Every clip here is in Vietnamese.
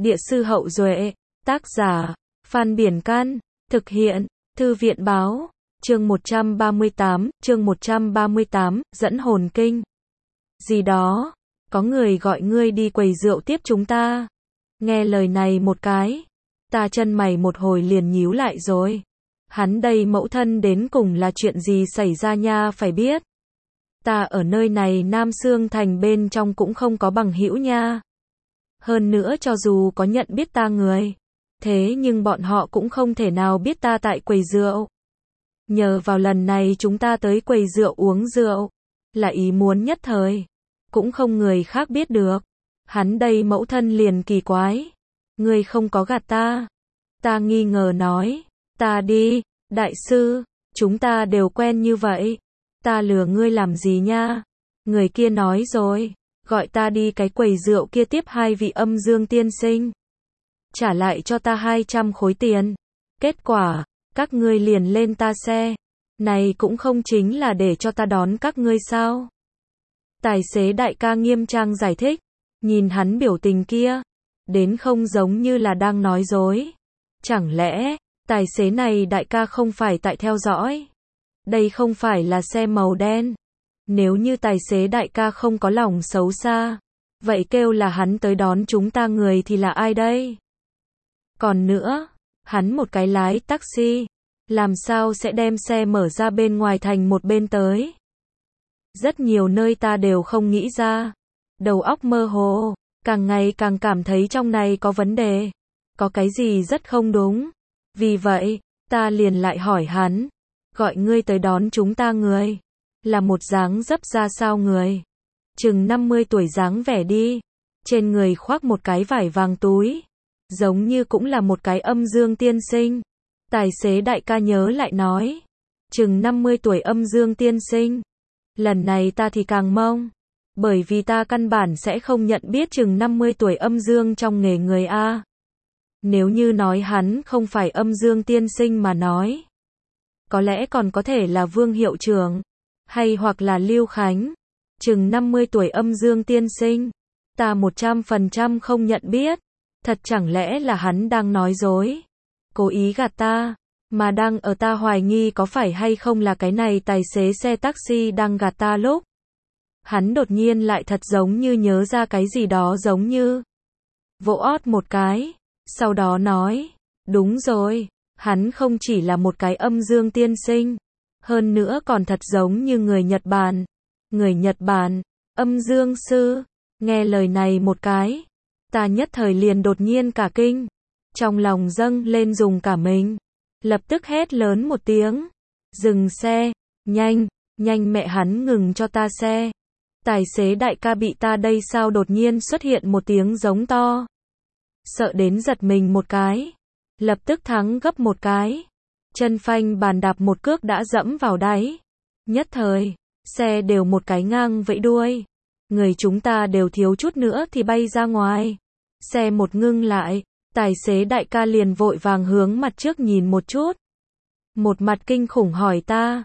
Địa sư Hậu Duệ, tác giả, Phan Biển Can, thực hiện, Thư viện Báo, chương 138, dẫn hồn kinh. Gì đó, có người gọi ngươi đi quầy rượu tiếp chúng ta. Nghe lời này một cái, ta chân mày một hồi liền nhíu lại rồi. Hắn đây mẫu thân đến cùng là chuyện gì xảy ra nha, phải biết. Ta ở nơi này Nam Sương Thành bên trong cũng không có bằng hữu nha. Hơn nữa cho dù có nhận biết ta người, thế nhưng bọn họ cũng không thể nào biết ta tại quầy rượu. Nhờ vào lần này chúng ta tới quầy rượu uống rượu, là ý muốn nhất thời, cũng không người khác biết được. Hắn đây mẫu thân liền kỳ quái. Ngươi không có gạt ta. Ta nghi ngờ nói, ta đi, đại sư, chúng ta đều quen như vậy. Ta lừa ngươi làm gì nha? Người kia nói rồi, gọi ta đi cái quầy rượu kia tiếp hai vị âm dương tiên sinh. Trả lại cho ta 200 khối tiền. Kết quả, các ngươi liền lên ta xe. Này cũng không chính là để cho ta đón các ngươi sao? Tài xế đại ca nghiêm trang giải thích. Nhìn hắn biểu tình kia, đến không giống như là đang nói dối. Chẳng lẽ, tài xế này đại ca không phải tại theo dõi? Đây không phải là xe màu đen. Nếu như tài xế đại ca không có lòng xấu xa, vậy kêu là hắn tới đón chúng ta người thì là ai đây? Còn nữa, hắn một cái lái taxi, làm sao sẽ đem xe mở ra bên ngoài thành một bên tới? Rất nhiều nơi ta đều không nghĩ ra. Đầu óc mơ hồ, càng ngày càng cảm thấy trong này có vấn đề. Có cái gì rất không đúng. Vì vậy, ta liền lại hỏi hắn, gọi ngươi tới đón chúng ta người, là một dáng dấp ra sao người? Chừng 50 tuổi dáng vẻ đi, trên người khoác một cái vải vàng túi, giống như cũng là một cái âm dương tiên sinh. Tài xế đại ca nhớ lại nói, chừng 50 tuổi âm dương tiên sinh. Lần này ta thì càng mong, bởi vì ta căn bản sẽ không nhận biết chừng 50 tuổi âm dương trong nghề người A. Nếu như nói hắn không phải âm dương tiên sinh mà nói, có lẽ còn có thể là Vương hiệu trưởng, hay hoặc là Lưu Khánh. Chừng 50 tuổi âm dương tiên sinh, ta 100% không nhận biết. Thật chẳng lẽ là hắn đang nói dối, cố ý gạt ta, mà đang ở ta hoài nghi có phải hay không là cái này tài xế xe taxi đang gạt ta lúc. Hắn đột nhiên lại thật giống như nhớ ra cái gì đó, giống như vỗ ót một cái, sau đó nói, đúng rồi, hắn không chỉ là một cái âm dương tiên sinh, hơn nữa còn thật giống như người Nhật Bản. Người Nhật Bản, âm dương sư. Nghe lời này một cái, ta nhất thời liền đột nhiên cả kinh, trong lòng dâng lên dùng cả mình, lập tức hét lớn một tiếng, dừng xe, nhanh, nhanh mẹ hắn ngừng cho ta xe. Tài xế đại ca bị ta đây sao đột nhiên xuất hiện một tiếng giống to. Sợ đến giật mình một cái, lập tức thắng gấp một cái, chân phanh bàn đạp một cước đã dẫm vào đáy. Nhất thời, xe đều một cái ngang vẫy đuôi, người chúng ta đều thiếu chút nữa thì bay ra ngoài. Xe một ngưng lại, tài xế đại ca liền vội vàng hướng mặt trước nhìn một chút, một mặt kinh khủng hỏi ta,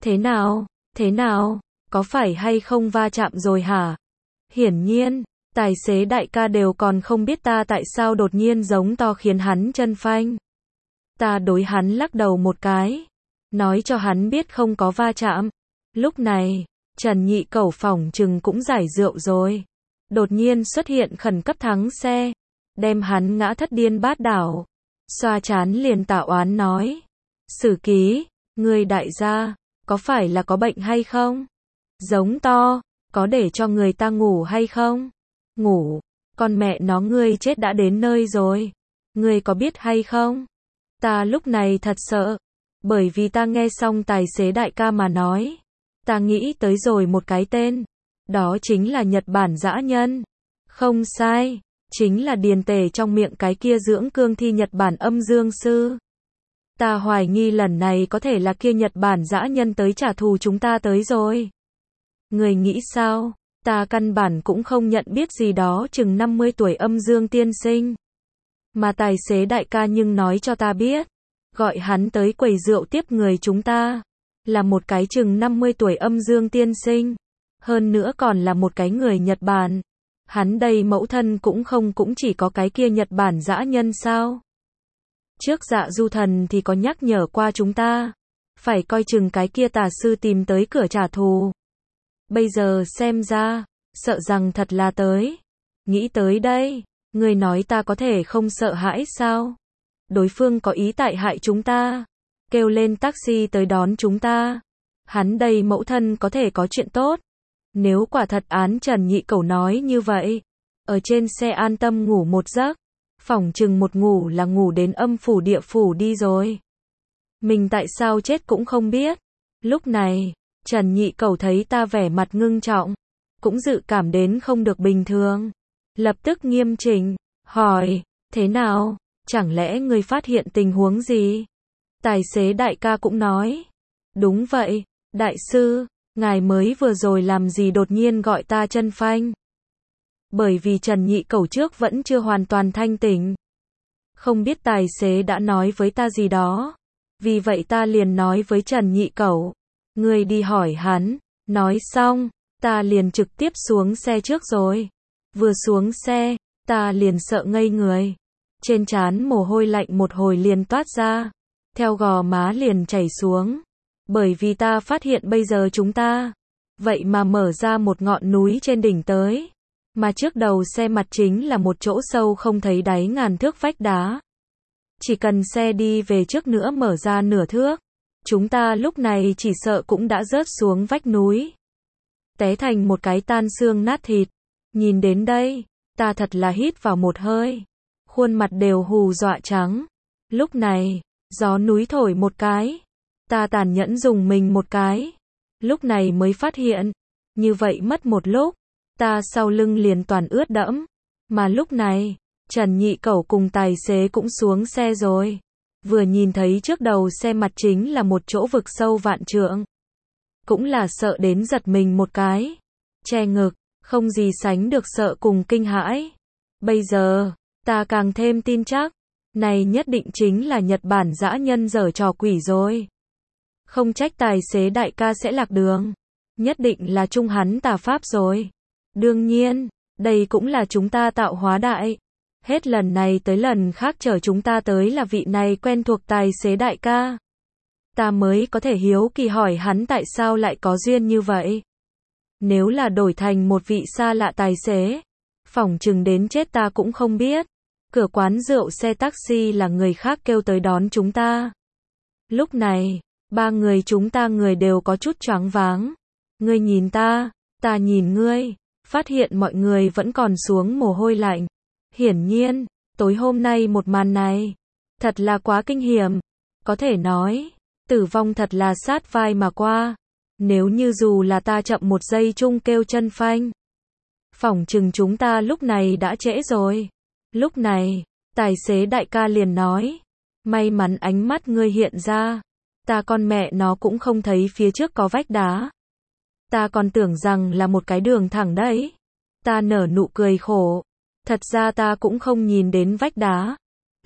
thế nào, có phải hay không va chạm rồi hả? Hiển nhiên, tài xế đại ca đều còn không biết ta tại sao đột nhiên giống to khiến hắn chân phanh. Ta đối hắn lắc đầu một cái, nói cho hắn biết không có va chạm. Lúc này, Trần Nhị Cẩu phỏng chừng cũng giải rượu rồi, đột nhiên xuất hiện khẩn cấp thắng xe, đem hắn ngã thất điên bát đảo. Xoa chán liền tạ oán nói, Sử Ký, ngươi đại gia, có phải là có bệnh hay không? Giống to, có để cho người ta ngủ hay không? Ngủ, con mẹ nó ngươi chết đã đến nơi rồi, ngươi có biết hay không? Ta lúc này thật sợ, bởi vì ta nghe xong tài xế đại ca mà nói, ta nghĩ tới rồi một cái tên, đó chính là Nhật Bản dã nhân. Không sai, chính là điền tề trong miệng cái kia dưỡng cương thi Nhật Bản âm dương sư. Ta hoài nghi lần này có thể là kia Nhật Bản dã nhân tới trả thù chúng ta tới rồi. Người nghĩ sao? Ta căn bản cũng không nhận biết gì đó chừng 50 tuổi âm dương tiên sinh. Mà tài xế đại ca nhưng nói cho ta biết, gọi hắn tới quầy rượu tiếp người chúng ta, là một cái chừng 50 tuổi âm dương tiên sinh. Hơn nữa còn là một cái người Nhật Bản. Hắn đây mẫu thân cũng chỉ có cái kia Nhật Bản dã nhân sao? Trước Dạ Du Thần thì có nhắc nhở qua chúng ta, phải coi chừng cái kia tà sư tìm tới cửa trả thù. Bây giờ xem ra, sợ rằng thật là tới. Nghĩ tới đây, người nói ta có thể không sợ hãi sao? Đối phương có ý tại hại chúng ta, kêu lên taxi tới đón chúng ta. Hắn đây mẫu thân có thể có chuyện tốt. Nếu quả thật án Trần Nhị Cẩu nói như vậy, ở trên xe an tâm ngủ một giấc, phỏng chừng một ngủ là ngủ đến âm phủ địa phủ đi rồi. Mình tại sao chết cũng không biết. Lúc này, Trần Nhị Cẩu thấy ta vẻ mặt ngưng trọng, cũng dự cảm đến không được bình thường. Lập tức nghiêm chỉnh, hỏi, thế nào, chẳng lẽ ngươi phát hiện tình huống gì? Tài xế đại ca cũng nói, đúng vậy, đại sư, ngài mới vừa rồi làm gì đột nhiên gọi ta chân phanh? Bởi vì Trần Nhị Cẩu trước vẫn chưa hoàn toàn thanh tỉnh. Không biết tài xế đã nói với ta gì đó. Vì vậy ta liền nói với Trần Nhị Cẩu, ngươi đi hỏi hắn. Nói xong, ta liền trực tiếp xuống xe trước rồi. Vừa xuống xe, ta liền sợ ngây người. Trên trán mồ hôi lạnh một hồi liền toát ra, theo gò má liền chảy xuống. Bởi vì ta phát hiện bây giờ chúng ta, vậy mà mở ra một ngọn núi trên đỉnh tới. Mà trước đầu xe mặt chính là một chỗ sâu không thấy đáy ngàn thước vách đá. Chỉ cần xe đi về trước nữa mở ra nửa thước, chúng ta lúc này chỉ sợ cũng đã rớt xuống vách núi, té thành một cái tan xương nát thịt. Nhìn đến đây, ta thật là hít vào một hơi, khuôn mặt đều hù dọa trắng. Lúc này, gió núi thổi một cái, ta tàn nhẫn dùng mình một cái, lúc này mới phát hiện, như vậy mất một lúc, ta sau lưng liền toàn ướt đẫm. Mà lúc này, Trần Nhị Cẩu cùng tài xế cũng xuống xe rồi. Vừa nhìn thấy trước đầu xe mặt chính là một chỗ vực sâu vạn trượng. Cũng là sợ đến giật mình một cái. Che ngực, không gì sánh được sợ cùng kinh hãi. Bây giờ, ta càng thêm tin chắc, này nhất định chính là Nhật Bản dã nhân giở trò quỷ rồi. Không trách tài xế đại ca sẽ lạc đường. Nhất định là trung hắn tà pháp rồi. Đương nhiên, đây cũng là chúng ta tạo hóa đại. Hết lần này tới lần khác chở chúng ta tới là vị này quen thuộc tài xế đại ca. Ta mới có thể hiếu kỳ hỏi hắn tại sao lại có duyên như vậy. Nếu là đổi thành một vị xa lạ tài xế, phỏng chừng đến chết ta cũng không biết. Cửa quán rượu xe taxi là người khác kêu tới đón chúng ta. Lúc này, ba người chúng ta người đều có chút choáng váng. Ngươi nhìn ta nhìn ngươi, phát hiện mọi người vẫn còn xuống mồ hôi lạnh. Hiển nhiên, tối hôm nay một màn này, thật là quá kinh hiểm. Có thể nói, tử vong thật là sát vai mà qua. Nếu như dù là ta chậm một giây chung kêu chân phanh, phỏng chừng chúng ta lúc này đã trễ rồi. Lúc này, tài xế đại ca liền nói, may mắn ánh mắt ngươi hiện ra, ta con mẹ nó cũng không thấy phía trước có vách đá. Ta còn tưởng rằng là một cái đường thẳng đấy. Ta nở nụ cười khổ. Thật ra ta cũng không nhìn đến vách đá.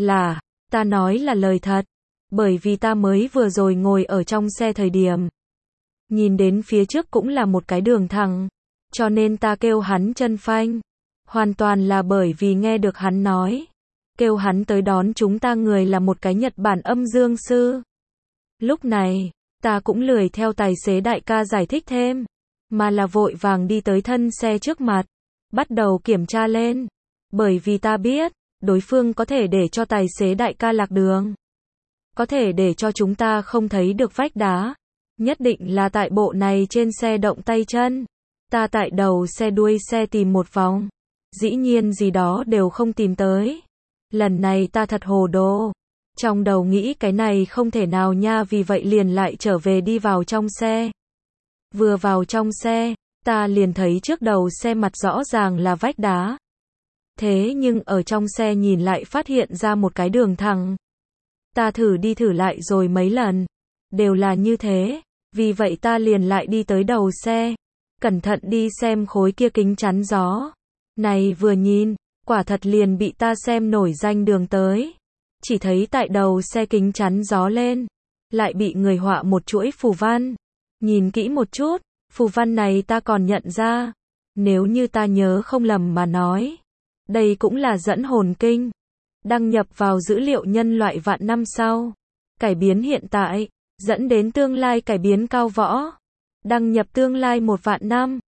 Ta nói là lời thật. Bởi vì ta mới vừa rồi ngồi ở trong xe thời điểm. Nhìn đến phía trước cũng là một cái đường thẳng. Cho nên ta kêu hắn chân phanh. Hoàn toàn là bởi vì nghe được hắn nói. Kêu hắn tới đón chúng ta người là một cái Nhật Bản âm dương sư. Lúc này, ta cũng lười theo tài xế đại ca giải thích thêm. Mà là vội vàng đi tới thân xe trước mặt. Bắt đầu kiểm tra lên. Bởi vì ta biết, đối phương có thể để cho tài xế đại ca lạc đường. Có thể để cho chúng ta không thấy được vách đá. Nhất định là tại bộ này trên xe động tay chân. Ta tại đầu xe đuôi xe tìm một vòng. Dĩ nhiên gì đó đều không tìm tới. Lần này ta thật hồ đồ. Trong đầu nghĩ cái này không thể nào nha, vì vậy liền lại trở về đi vào trong xe. Vừa vào trong xe, ta liền thấy trước đầu xe mặt rõ ràng là vách đá. Thế nhưng ở trong xe nhìn lại phát hiện ra một cái đường thẳng. Ta thử đi thử lại rồi mấy lần, đều là như thế. Vì vậy ta liền lại đi tới đầu xe, cẩn thận đi xem khối kia kính chắn gió. Này vừa nhìn, quả thật liền bị ta xem nổi danh đường tới. Chỉ thấy tại đầu xe kính chắn gió lên, lại bị người họa một chuỗi phù văn. Nhìn kỹ một chút, phù văn này ta còn nhận ra. Nếu như ta nhớ không lầm mà nói, đây cũng là dẫn hồn kinh, đăng nhập vào dữ liệu nhân loại vạn năm sau, cải biến hiện tại, dẫn đến tương lai cải biến cao võ, đăng nhập tương lai 1 vạn năm.